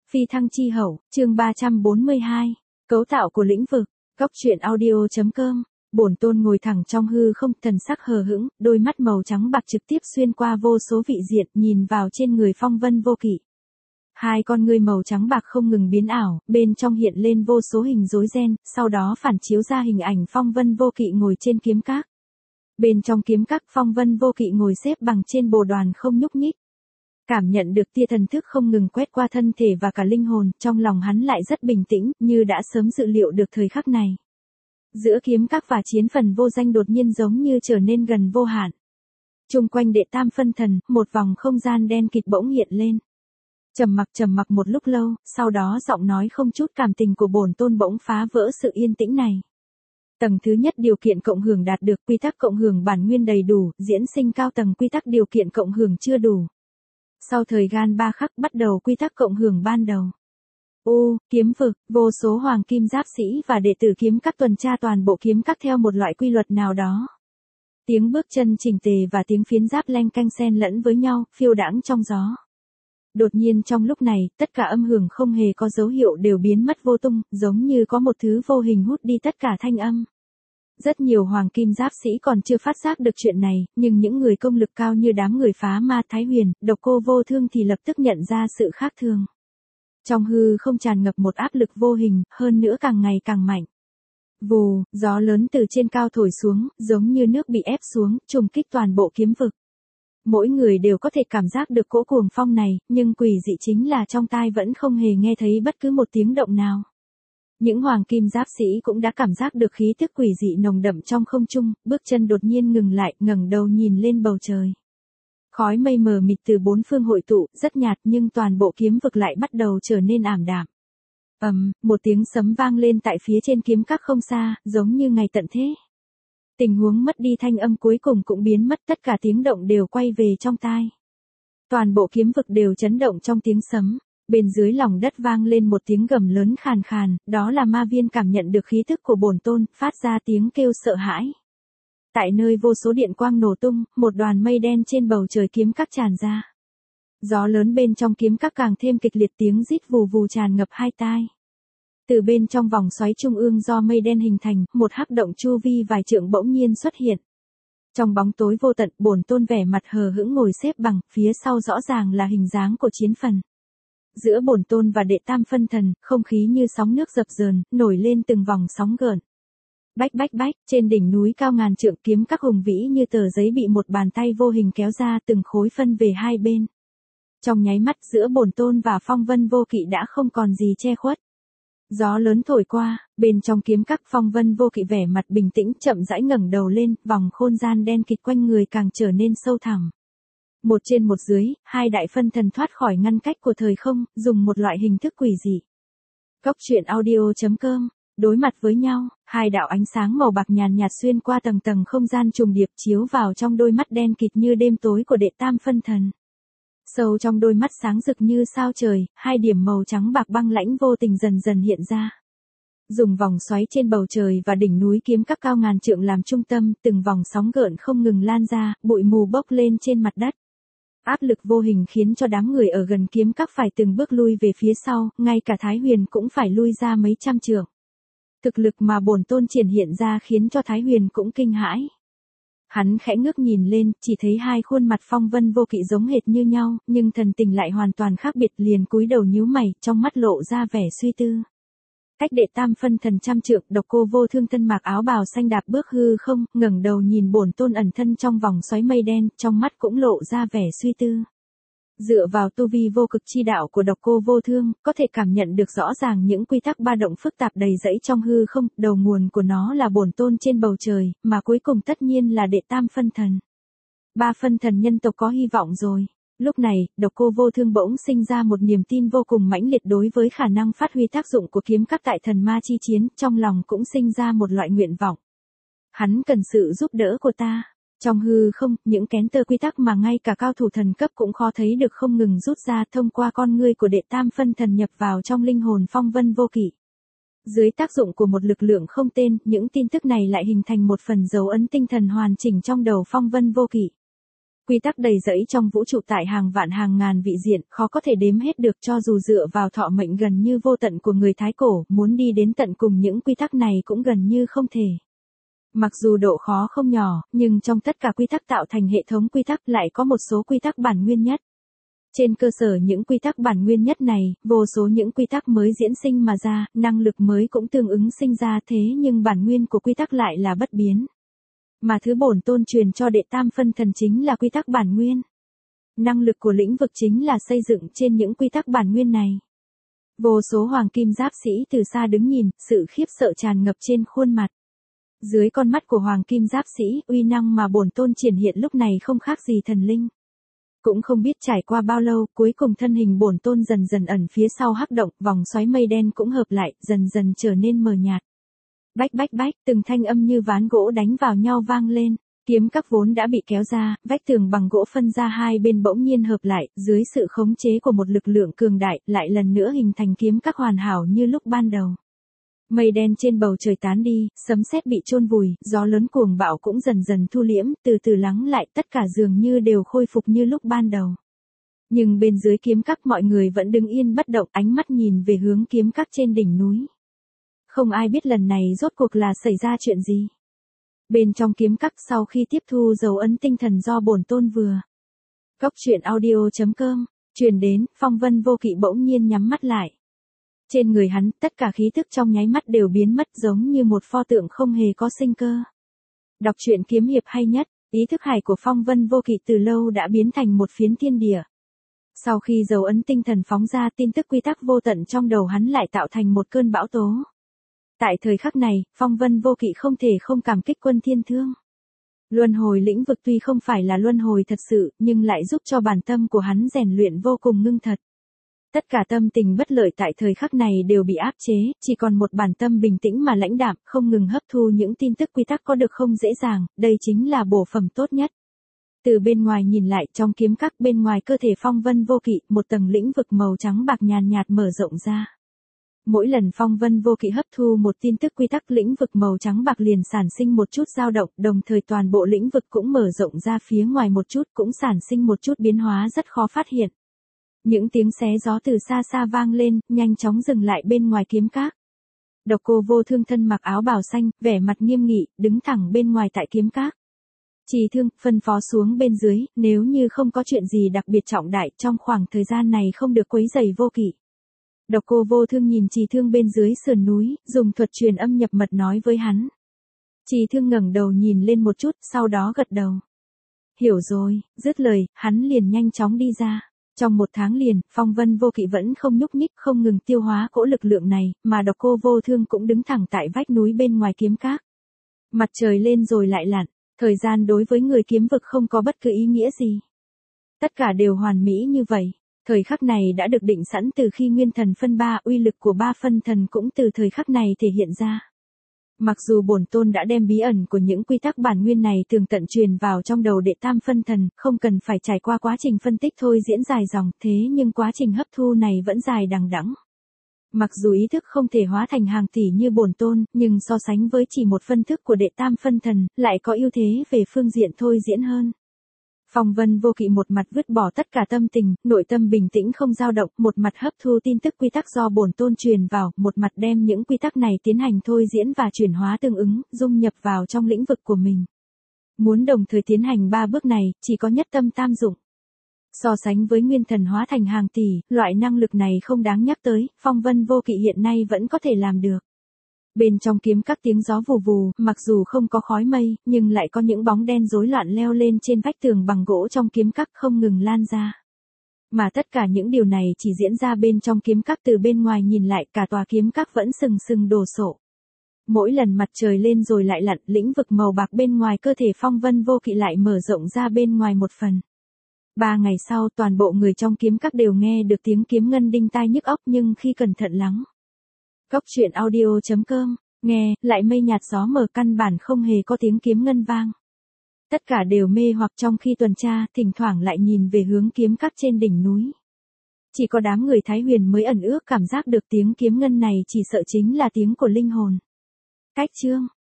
Phi thăng chi hậu, chương 342, cấu tạo của lĩnh vực, góc truyện audio.com. Bổn tôn ngồi thẳng trong hư không, thần sắc hờ hững, đôi mắt màu trắng bạc trực tiếp xuyên qua vô số vị diện, nhìn vào trên người Phong Vân Vô Kỵ. Hai con ngươi màu trắng bạc không ngừng biến ảo, bên trong hiện lên vô số hình rối ren, sau đó phản chiếu ra hình ảnh Phong Vân Vô Kỵ ngồi trên kiếm các. Bên trong kiếm các, Phong Vân Vô Kỵ ngồi xếp bằng trên bồ đoàn không nhúc nhích. Cảm nhận được tia thần thức không ngừng quét qua thân thể và cả linh hồn, trong lòng hắn lại rất bình tĩnh, như đã sớm dự liệu được thời khắc này. Giữa kiếm các và chiến phần vô danh đột nhiên giống như trở nên gần vô hạn. Chung quanh đệ tam phân thần, một vòng không gian đen kịt bỗng hiện lên. Trầm mặc một lúc lâu, sau đó giọng nói không chút cảm tình của bổn tôn bỗng phá vỡ sự yên tĩnh này. Tầng thứ nhất điều kiện cộng hưởng đạt được, quy tắc cộng hưởng bản nguyên đầy đủ, diễn sinh cao tầng quy tắc điều kiện cộng hưởng chưa đủ. Sau thời gian 3 khắc bắt đầu quy tắc cộng hưởng ban đầu. Kiếm vực, vô số hoàng kim giáp sĩ và đệ tử kiếm các tuần tra toàn bộ kiếm các theo một loại quy luật nào đó. Tiếng bước chân chỉnh tề và tiếng phiến giáp leng canh xen lẫn với nhau, phiêu đãng trong gió. Đột nhiên trong lúc này, tất cả âm hưởng không hề có dấu hiệu đều biến mất vô tung, giống như có một thứ vô hình hút đi tất cả thanh âm. Rất nhiều hoàng kim giáp sĩ còn chưa phát giác được chuyện này, nhưng những người công lực cao như đám người Phá Ma Thái Huyền, Độc Cô Vô Thương thì lập tức nhận ra sự khác thường. Trong hư không tràn ngập một áp lực vô hình, hơn nữa càng ngày càng mạnh. Vù, gió lớn từ trên cao thổi xuống, giống như nước bị ép xuống, trùng kích toàn bộ kiếm vực. Mỗi người đều có thể cảm giác được cỗ cuồng phong này, nhưng quỷ dị chính là trong tai vẫn không hề nghe thấy bất cứ một tiếng động nào. Những hoàng kim giáp sĩ cũng đã cảm giác được khí tức quỷ dị nồng đậm trong không trung, bước chân đột nhiên ngừng lại, ngẩng đầu nhìn lên bầu trời. Khói mây mờ mịt từ bốn phương hội tụ, rất nhạt nhưng toàn bộ kiếm vực lại bắt đầu trở nên ảm đạm. Một tiếng sấm vang lên tại phía trên kiếm các không xa, giống như ngày tận thế. Tình huống mất đi thanh âm cuối cùng cũng biến mất, tất cả tiếng động đều quay về trong tai. Toàn bộ kiếm vực đều chấn động trong tiếng sấm. Bên dưới lòng đất vang lên một tiếng gầm lớn khàn khàn, đó là Ma Viên cảm nhận được khí tức của bổn tôn, phát ra tiếng kêu sợ hãi. Tại nơi vô số điện quang nổ tung, một đoàn mây đen trên bầu trời kiếm các tràn ra. Gió lớn bên trong kiếm các càng thêm kịch liệt, tiếng rít vù vù tràn ngập hai tai. Từ bên trong vòng xoáy trung ương do mây đen hình thành, một hắc động chu vi vài trượng bỗng nhiên xuất hiện. Trong bóng tối vô tận, bổn tôn vẻ mặt hờ hững ngồi xếp bằng, phía sau rõ ràng là hình dáng của chiến phần. Giữa bổn tôn và đệ tam phân thần, không khí như sóng nước dập dờn, nổi lên từng vòng sóng gợn. Bách, trên đỉnh núi cao ngàn trượng kiếm các hùng vĩ như tờ giấy bị một bàn tay vô hình kéo ra, từng khối phân về hai bên. Trong nháy mắt giữa bổn tôn và Phong Vân Vô Kỵ đã không còn gì che khuất. Gió lớn thổi qua, bên trong kiếm các Phong Vân Vô Kỵ vẻ mặt bình tĩnh chậm rãi ngẩng đầu lên, vòng khôn gian đen kịt quanh người càng trở nên sâu thẳm. Một trên một dưới, hai đại phân thần thoát khỏi ngăn cách của thời không, dùng một loại hình thức quỷ dị. Góc truyện audio.com. Đối mặt với nhau, hai đạo ánh sáng màu bạc nhàn nhạt xuyên qua tầng tầng không gian trùng điệp chiếu vào trong đôi mắt đen kịt như đêm tối của đệ tam phân thần. Sâu trong đôi mắt sáng rực như sao trời, hai điểm màu trắng bạc băng lãnh vô tình dần dần hiện ra. Dùng vòng xoáy trên bầu trời và đỉnh núi kiếm các cao ngàn trượng làm trung tâm, từng vòng sóng gợn không ngừng lan ra, bụi mù bốc lên trên mặt đất. Áp lực vô hình khiến cho đám người ở gần kiếm các phải từng bước lui về phía sau, ngay cả Thái Huyền cũng phải lui ra mấy trăm trượng. Thực lực mà bổn tôn triển hiện ra khiến cho Thái Huyền cũng kinh hãi. Hắn khẽ ngước nhìn lên, chỉ thấy hai khuôn mặt Phong Vân Vô Kỵ giống hệt như nhau, nhưng thần tình lại hoàn toàn khác biệt, liền cúi đầu nhíu mày, trong mắt lộ ra vẻ suy tư. Cách đệ tam phân thần trăm trượng, Độc Cô Vô Thương thân mặc áo bào xanh đạp bước hư không, ngẩng đầu nhìn bổn tôn ẩn thân trong vòng xoáy mây đen, trong mắt cũng lộ ra vẻ suy tư. Dựa vào tu vi vô cực chi đạo của Độc Cô Vô Thương, có thể cảm nhận được rõ ràng những quy tắc ba động phức tạp đầy rẫy trong hư không, đầu nguồn của nó là bổn tôn trên bầu trời, mà cuối cùng tất nhiên là đệ tam phân thần. Ba phân thần nhân tộc có hy vọng rồi. Lúc này, Độc Cô Vô Thương bỗng sinh ra một niềm tin vô cùng mãnh liệt đối với khả năng phát huy tác dụng của kiếm các tại thần ma chi chiến, trong lòng cũng sinh ra một loại nguyện vọng. Hắn cần sự giúp đỡ của ta. Trong hư không, những kén tơ quy tắc mà ngay cả cao thủ thần cấp cũng khó thấy được không ngừng rút ra thông qua con ngươi của đệ tam phân thần nhập vào trong linh hồn Phong Vân Vô Kỵ. Dưới tác dụng của một lực lượng không tên, những tin tức này lại hình thành một phần dấu ấn tinh thần hoàn chỉnh trong đầu Phong Vân Vô Kỵ. Quy tắc đầy rẫy trong vũ trụ tại hàng vạn hàng ngàn vị diện, khó có thể đếm hết được cho dù dựa vào thọ mệnh gần như vô tận của người Thái Cổ, muốn đi đến tận cùng những quy tắc này cũng gần như không thể. Mặc dù độ khó không nhỏ, nhưng trong tất cả quy tắc tạo thành hệ thống quy tắc lại có một số quy tắc bản nguyên nhất. Trên cơ sở những quy tắc bản nguyên nhất này, vô số những quy tắc mới diễn sinh mà ra, năng lực mới cũng tương ứng sinh ra thế nhưng bản nguyên của quy tắc lại là bất biến. Mà thứ bổn tôn truyền cho đệ tam phân thần chính là quy tắc bản nguyên. Năng lực của lĩnh vực chính là xây dựng trên những quy tắc bản nguyên này. Vô số hoàng kim giáp sĩ từ xa đứng nhìn, sự khiếp sợ tràn ngập trên khuôn mặt. Dưới con mắt của hoàng kim giáp sĩ, uy năng mà bổn tôn triển hiện lúc này không khác gì thần linh. Cũng không biết trải qua bao lâu, cuối cùng thân hình bổn tôn dần dần ẩn phía sau hắc động, vòng xoáy mây đen cũng hợp lại, dần dần trở nên mờ nhạt. Bách bách bách, từng thanh âm như ván gỗ đánh vào nhau vang lên. Kiếm các vốn đã bị kéo ra, vách tường bằng gỗ phân ra hai bên bỗng nhiên hợp lại, dưới sự khống chế của một lực lượng cường đại, lại lần nữa hình thành kiếm các hoàn hảo như lúc ban đầu. Mây đen trên bầu trời tán đi, sấm sét bị chôn vùi, gió lớn cuồng bạo cũng dần dần thu liễm, từ từ lắng lại, tất cả dường như đều khôi phục như lúc ban đầu. Nhưng bên dưới kiếm các mọi người vẫn đứng yên bất động, ánh mắt nhìn về hướng kiếm các trên đỉnh núi. Không ai biết lần này rốt cuộc là xảy ra chuyện gì. Bên trong kiếm các sau khi tiếp thu dấu ấn tinh thần do bổn tôn vừa. Cốc truyện audio.com, truyền đến, Phong Vân Vô Kỵ bỗng nhiên nhắm mắt lại. Trên người hắn, tất cả khí thức trong nháy mắt đều biến mất giống như một pho tượng không hề có sinh cơ. Đọc truyện kiếm hiệp hay nhất, ý thức hải của Phong Vân Vô Kỵ từ lâu đã biến thành một phiến thiên địa. Sau khi dấu ấn tinh thần phóng ra, tin tức quy tắc vô tận trong đầu hắn lại tạo thành một cơn bão tố. Tại thời khắc này, Phong Vân Vô Kỵ không thể không cảm kích Quân Thiên Thương. Luân hồi lĩnh vực tuy không phải là luân hồi thật sự, nhưng lại giúp cho bản tâm của hắn rèn luyện vô cùng ngưng thật. Tất cả tâm tình bất lợi tại thời khắc này đều bị áp chế, chỉ còn một bản tâm bình tĩnh mà lãnh đạm, không ngừng hấp thu những tin tức quy tắc có được không dễ dàng, đây chính là bổ phẩm tốt nhất. Từ bên ngoài nhìn lại, trong kiếm các bên ngoài cơ thể Phong Vân Vô Kỵ, một tầng lĩnh vực màu trắng bạc nhàn nhạt mở rộng ra. Mỗi lần Phong Vân Vô Kỵ hấp thu một tin tức quy tắc lĩnh vực màu trắng bạc liền sản sinh một chút dao động, đồng thời toàn bộ lĩnh vực cũng mở rộng ra phía ngoài một chút, cũng sản sinh một chút biến hóa rất khó phát hiện. Những tiếng xé gió từ xa xa vang lên, nhanh chóng dừng lại bên ngoài kiếm các. Độc Cô Vô Thương thân mặc áo bào xanh, vẻ mặt nghiêm nghị, đứng thẳng bên ngoài tại kiếm các. Trì Thương, phân phó xuống bên dưới, nếu như không có chuyện gì đặc biệt trọng đại trong khoảng thời gian này không được quấy rầy Vô Kỵ. Độc Cô Vô Thương nhìn Trì Thương bên dưới sườn núi, dùng thuật truyền âm nhập mật nói với hắn. Trì Thương ngẩng đầu nhìn lên một chút, sau đó gật đầu. Hiểu rồi, dứt lời, hắn liền nhanh chóng đi ra. Trong một tháng liền, Phong Vân Vô Kỵ vẫn không nhúc nhích, không ngừng tiêu hóa cỗ lực lượng này, mà Độc Cô Vô Thương cũng đứng thẳng tại vách núi bên ngoài kiếm các. Mặt trời lên rồi lại lặn, thời gian đối với người kiếm vực không có bất cứ ý nghĩa gì. Tất cả đều hoàn mỹ như vậy. Thời khắc này đã được định sẵn từ khi nguyên thần phân ba, uy lực của ba phân thần cũng từ thời khắc này thể hiện ra. Mặc dù bổn tôn đã đem bí ẩn của những quy tắc bản nguyên này tường tận truyền vào trong đầu đệ tam phân thần, không cần phải trải qua quá trình phân tích thôi diễn dài dòng, thế nhưng quá trình hấp thu này vẫn dài đằng đẵng. Mặc dù ý thức không thể hóa thành hàng tỷ như bổn tôn, nhưng so sánh với chỉ một phân thức của đệ tam phân thần, lại có ưu thế về phương diện thôi diễn hơn. Phong Vân Vô Kỵ một mặt vứt bỏ tất cả tâm tình, nội tâm bình tĩnh không dao động, một mặt hấp thu tin tức quy tắc do bổn tôn truyền vào, một mặt đem những quy tắc này tiến hành thôi diễn và chuyển hóa tương ứng, dung nhập vào trong lĩnh vực của mình. Muốn đồng thời tiến hành ba bước này, chỉ có nhất tâm tam dụng. So sánh với nguyên thần hóa thành hàng tỷ, loại năng lực này không đáng nhắc tới, Phong Vân Vô Kỵ hiện nay vẫn có thể làm được. Bên trong kiếm các tiếng gió vù vù, mặc dù không có khói mây, nhưng lại có những bóng đen rối loạn leo lên trên vách tường bằng gỗ trong kiếm các không ngừng lan ra. Mà tất cả những điều này chỉ diễn ra bên trong kiếm các, từ bên ngoài nhìn lại cả tòa kiếm các vẫn sừng sừng đổ sộ. Mỗi lần mặt trời lên rồi lại lặn, lĩnh vực màu bạc bên ngoài cơ thể Phong Vân Vô Kỵ lại mở rộng ra bên ngoài một phần. 3 ngày sau toàn bộ người trong kiếm các đều nghe được tiếng kiếm ngân đinh tai nhức óc, nhưng khi cẩn thận lắng. Cốc truyện audio.com, nghe, lại mây nhạt gió mờ, căn bản không hề có tiếng kiếm ngân vang. Tất cả đều mê hoặc trong khi tuần tra, thỉnh thoảng lại nhìn về hướng kiếm các trên đỉnh núi. Chỉ có đám người Thái Huyền mới ẩn ước cảm giác được tiếng kiếm ngân này chỉ sợ chính là tiếng của linh hồn. Cách chương